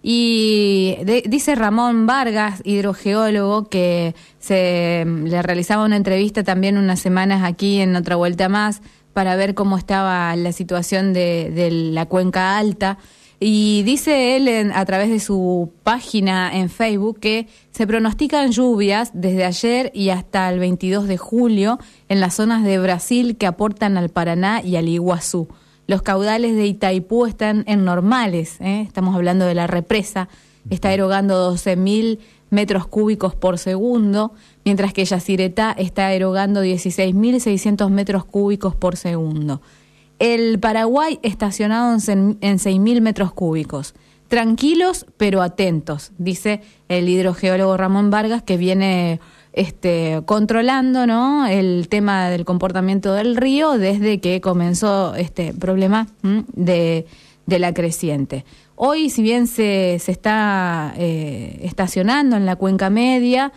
Y dice Ramón Vargas, hidrogeólogo, que le realizaba una entrevista también unas semanas aquí en Otra Vuelta Más para ver cómo estaba la situación de la Cuenca Alta. Y dice él a través de su página en Facebook que se pronostican lluvias desde ayer y hasta el 22 de julio en las zonas de Brasil que aportan al Paraná y al Iguazú. Los caudales de Itaipú están en normales, estamos hablando de la represa, está erogando 12.000 metros cúbicos por segundo, mientras que Yacyretá está erogando 16.600 metros cúbicos por segundo. El Paraguay estacionado en 6.000 metros cúbicos. Tranquilos pero atentos, dice el hidrogeólogo Ramón Vargas, que viene controlando, ¿no?, el tema del comportamiento del río desde que comenzó este problema de la creciente. Hoy, si bien se está estacionando en la cuenca media,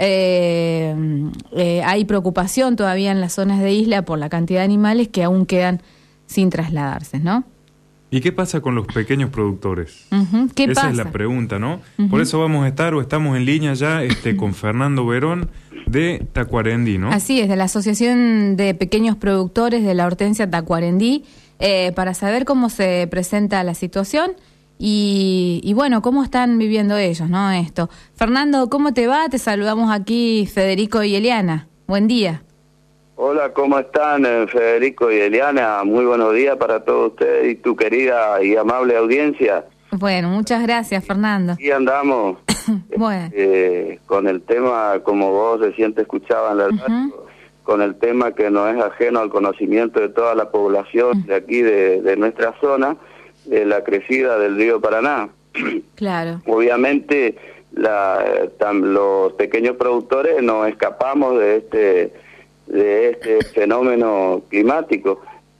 hay preocupación todavía en las zonas de isla por la cantidad de animales que aún quedan sin trasladarse, ¿no? ¿Y qué pasa con los pequeños productores? ¿Qué Esa pasa? es la pregunta, ¿no? Por eso vamos a estar, o estamos en línea ya con Fernando Verón de Tacuarembí, ¿no? Así es, de la Asociación de Pequeños Productores de la Hortensia Tacuarembí, para saber cómo se presenta la situación y bueno, cómo están viviendo ellos, ¿no? Esto. Fernando, ¿cómo te va? Te saludamos aquí Federico y Eliana. Buen día. Hola, ¿cómo están Federico y Eliana? Muy buenos días para todos ustedes y tu querida y amable audiencia. Bueno, muchas gracias, Fernando. Aquí andamos bueno. Con el tema, como vos recién te escuchabas en la radio, con el tema que no es ajeno al conocimiento de toda la población de aquí, de nuestra zona, de la crecida del río Paraná. Claro. Obviamente, los pequeños productores no escapamos de este fenómeno climático.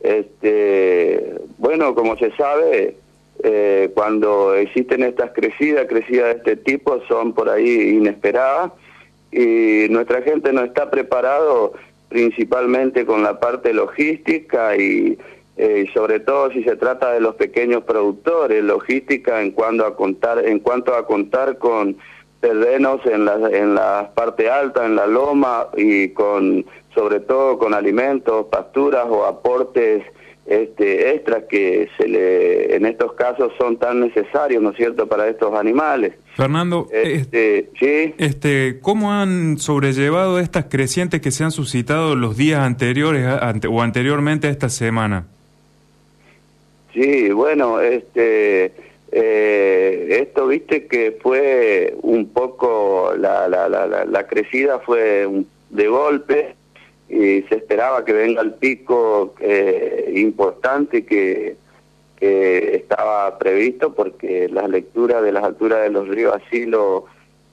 Bueno, como se sabe, cuando existen estas crecidas de este tipo son por ahí inesperadas y nuestra gente no está preparado, principalmente con la parte logística y sobre todo si se trata de los pequeños productores, logística en cuanto a contar con terrenos en la parte alta, en la loma y sobre todo con alimentos, pasturas o aportes extras que en estos casos son tan necesarios, ¿no es cierto?, para estos animales. Fernando, ¿sí? ¿Cómo han sobrellevado estas crecientes que se han suscitado los días anteriores o anteriormente a esta semana? Sí, bueno, esto, viste que fue un poco, la crecida fue de golpe y se esperaba que venga el pico importante que estaba previsto porque las lecturas de las alturas de los ríos así lo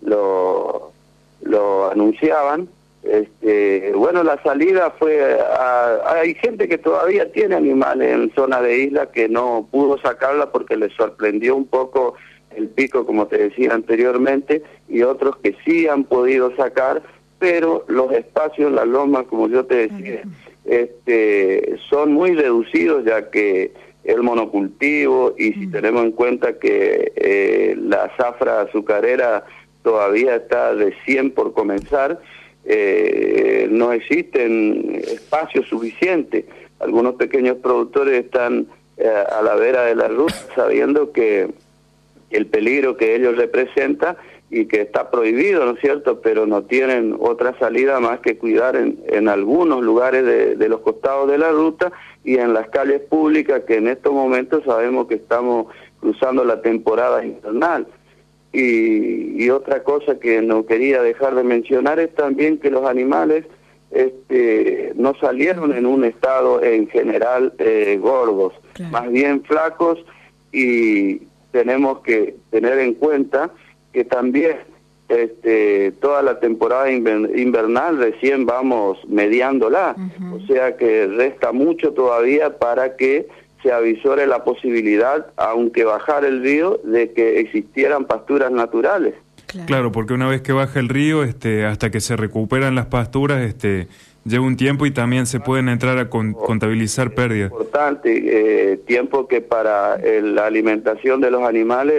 anunciaban. Bueno, la salida fue hay gente que todavía tiene animales en zona de isla que no pudo sacarla porque les sorprendió un poco el pico, como te decía anteriormente, y otros que sí han podido sacar, pero los espacios, las lomas, como yo te decía, son muy reducidos, ya que el monocultivo, y si tenemos en cuenta que la zafra azucarera todavía está recién por comenzar, no existen espacios suficientes. Algunos pequeños productores están a la vera de la ruta sabiendo que el peligro que ellos representan y que está prohibido, ¿no es cierto?, pero no tienen otra salida más que cuidar en algunos lugares de los costados de la ruta y en las calles públicas, que en estos momentos sabemos que estamos cruzando la temporada invernal. Y otra cosa que no quería dejar de mencionar es también que los animales no salieron en un estado en general gordos, claro, más bien flacos, y tenemos que tener en cuenta que también toda la temporada invernal recién vamos mediándola, o sea que resta mucho todavía para que se avisore la posibilidad, aunque bajar el río, de que existieran pasturas naturales. Claro, porque una vez que baja el río, hasta que se recuperan las pasturas, lleva un tiempo y también se pueden entrar a contabilizar pérdidas. Importante, tiempo que para la alimentación de los animales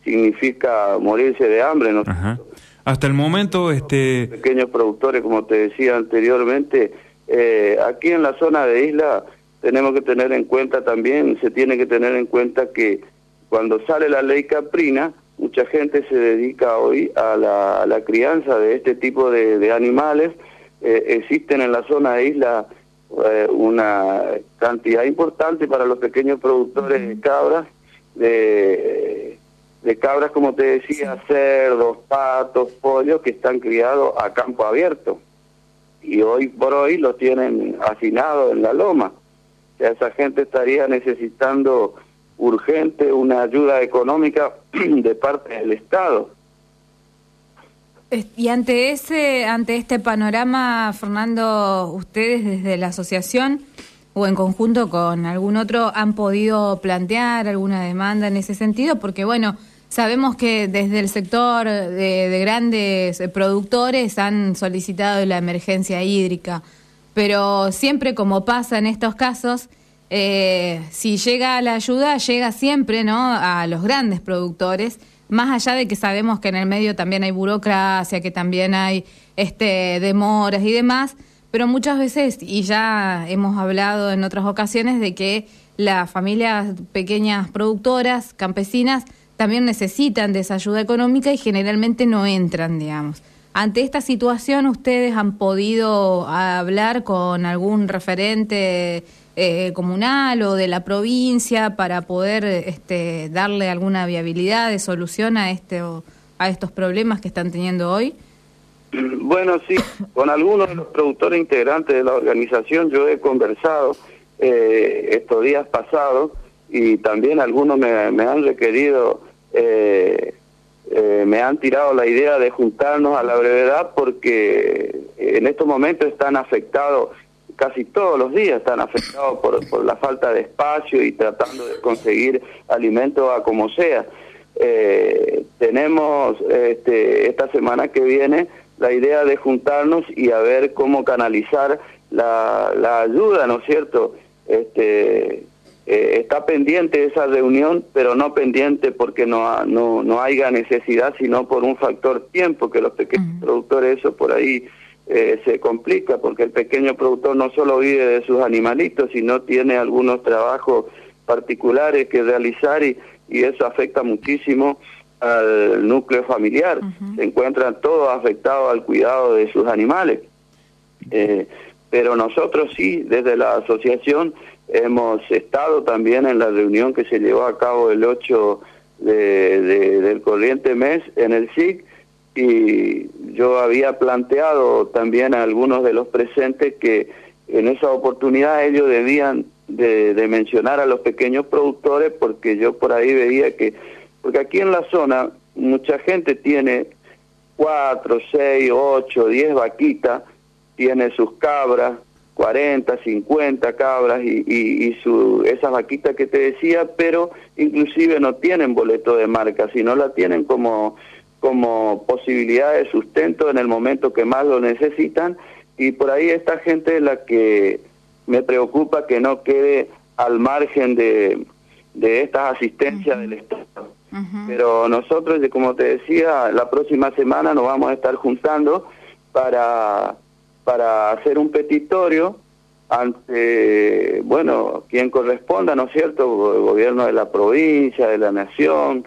significa morirse de hambre, ¿no? Ajá. Hasta el momento, pequeños productores, como te decía anteriormente, aquí en la zona de isla tenemos que tener en cuenta también, se tiene que tener en cuenta que cuando sale la ley Caprina, mucha gente se dedica hoy a la crianza de este tipo de animales. Existen en la zona de isla una cantidad importante para los pequeños productores de cabras, de cabras, como te decía, cerdos, patos, pollos, que están criados a campo abierto. Y hoy por hoy los tienen hacinados en la loma. O sea, esa gente estaría necesitando urgente una ayuda económica de parte del Estado. Y ante este panorama, Fernando, ustedes desde la asociación o en conjunto con algún otro han podido plantear alguna demanda en ese sentido, porque bueno, sabemos que desde el sector de grandes productores han solicitado la emergencia hídrica, pero siempre, como pasa en estos casos, si llega la ayuda, llega siempre, ¿no?, a los grandes productores, más allá de que sabemos que en el medio también hay burocracia, que también hay demoras y demás, pero muchas veces, y ya hemos hablado en otras ocasiones, de que las familias pequeñas productoras, campesinas, también necesitan de esa ayuda económica y generalmente no entran, digamos. Ante esta situación, ¿ustedes han podido hablar con algún referente comunal o de la provincia para poder darle alguna viabilidad de solución a estos problemas que están teniendo hoy? Bueno, sí, con algunos de los productores integrantes de la organización yo he conversado estos días pasados, y también algunos me han requerido, me han tirado la idea de juntarnos a la brevedad, porque en estos momentos están afectados, casi todos los días están afectados por la falta de espacio y tratando de conseguir alimentos a como sea. Tenemos esta semana que viene la idea de juntarnos y a ver cómo canalizar la ayuda, ¿no es cierto? Está pendiente esa reunión, pero no pendiente porque no haya necesidad, sino por un factor tiempo, que los pequeños productores, eso por ahí se complica, porque el pequeño productor no solo vive de sus animalitos, sino tiene algunos trabajos particulares que realizar, y eso afecta muchísimo al núcleo familiar. Se encuentran todos afectados al cuidado de sus animales. Pero nosotros sí, desde la asociación, hemos estado también en la reunión que se llevó a cabo el 8 del corriente mes en el SIC, y yo había planteado también a algunos de los presentes que en esa oportunidad ellos debían de mencionar a los pequeños productores, porque yo por ahí veía que, porque aquí en la zona mucha gente tiene 4, 6, 8, 10 vaquitas, tiene sus cabras, 40, 50 cabras y esas vaquitas que te decía, pero inclusive no tienen boleto de marca, sino la tienen como posibilidad de sustento en el momento que más lo necesitan, y por ahí esta gente es la que me preocupa que no quede al margen de estas asistencias del Estado. Pero nosotros, como te decía, la próxima semana nos vamos a estar juntando para hacer un petitorio ante, bueno, quien corresponda, ¿no es cierto?, el gobierno de la provincia, de la nación,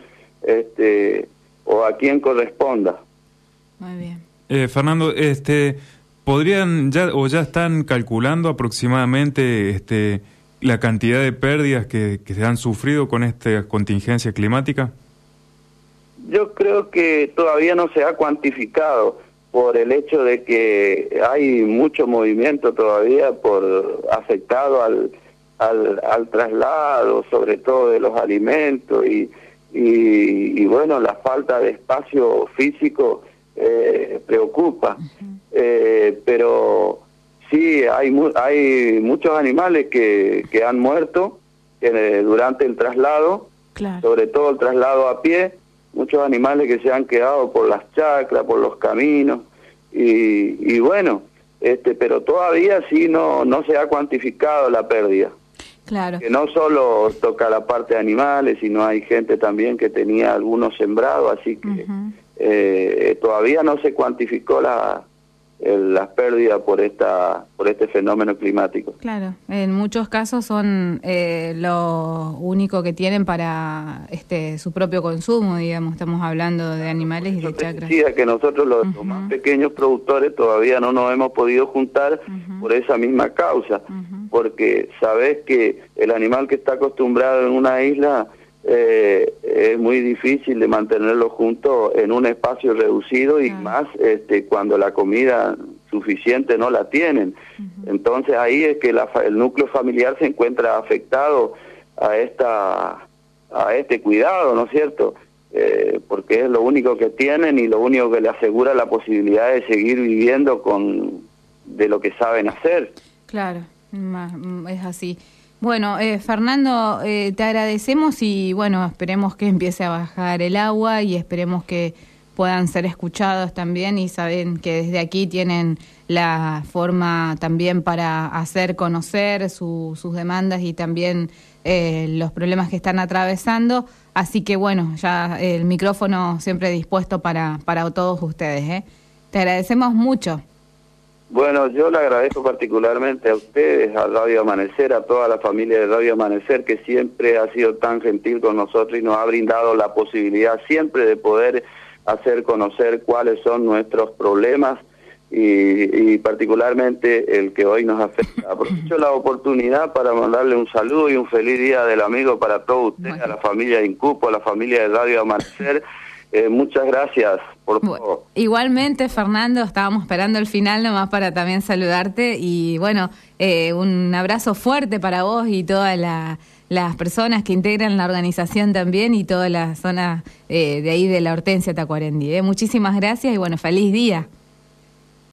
o a quien corresponda. Muy bien. Fernando, ¿podrían ya están calculando aproximadamente la cantidad de pérdidas que se han sufrido con esta contingencia climática? Yo creo que todavía no se ha cuantificado, por el hecho de que hay mucho movimiento todavía afectado al traslado, sobre todo de los alimentos, y bueno, la falta de espacio físico preocupa. Pero sí, hay muchos animales que han muerto durante el traslado, claro, sobre todo el traslado a pie, muchos animales que se han quedado por las chacras, por los caminos, y bueno, pero todavía sí no se ha cuantificado la pérdida. Claro. Que no solo toca la parte de animales, sino hay gente también que tenía algunos sembrados, así que todavía no se cuantificó las pérdidas por este fenómeno climático. Claro, en muchos casos son lo único que tienen para su propio consumo, digamos, estamos hablando de animales y de chacras. Decía que nosotros los más pequeños productores todavía no nos hemos podido juntar por esa misma causa, porque sabes que el animal que está acostumbrado en una isla es muy difícil de mantenerlo juntos en un espacio reducido y más cuando la comida suficiente no la tienen. Entonces ahí es que el núcleo familiar se encuentra afectado a este cuidado, ¿no es cierto? Porque es lo único que tienen y lo único que le asegura la posibilidad de seguir viviendo de lo que saben hacer. Claro, es así. Bueno, Fernando, te agradecemos y bueno, esperemos que empiece a bajar el agua y esperemos que puedan ser escuchados también y saben que desde aquí tienen la forma también para hacer conocer sus demandas y también los problemas que están atravesando. Así que bueno, ya el micrófono siempre dispuesto para todos ustedes. Te agradecemos mucho. Bueno, yo le agradezco particularmente a ustedes, a Radio Amanecer, a toda la familia de Radio Amanecer, que siempre ha sido tan gentil con nosotros y nos ha brindado la posibilidad siempre de poder hacer conocer cuáles son nuestros problemas y particularmente el que hoy nos afecta. Aprovecho la oportunidad para mandarle un saludo y un feliz Día del Amigo para todos ustedes, a la familia de Incupo, a la familia de Radio Amanecer. Muchas gracias por todo. Igualmente, Fernando, estábamos esperando el final nomás para también saludarte y bueno, un abrazo fuerte para vos y todas las personas que integran la organización también y toda la zona de ahí de la Hortensia Tacuarembó. Muchísimas gracias y bueno, feliz día.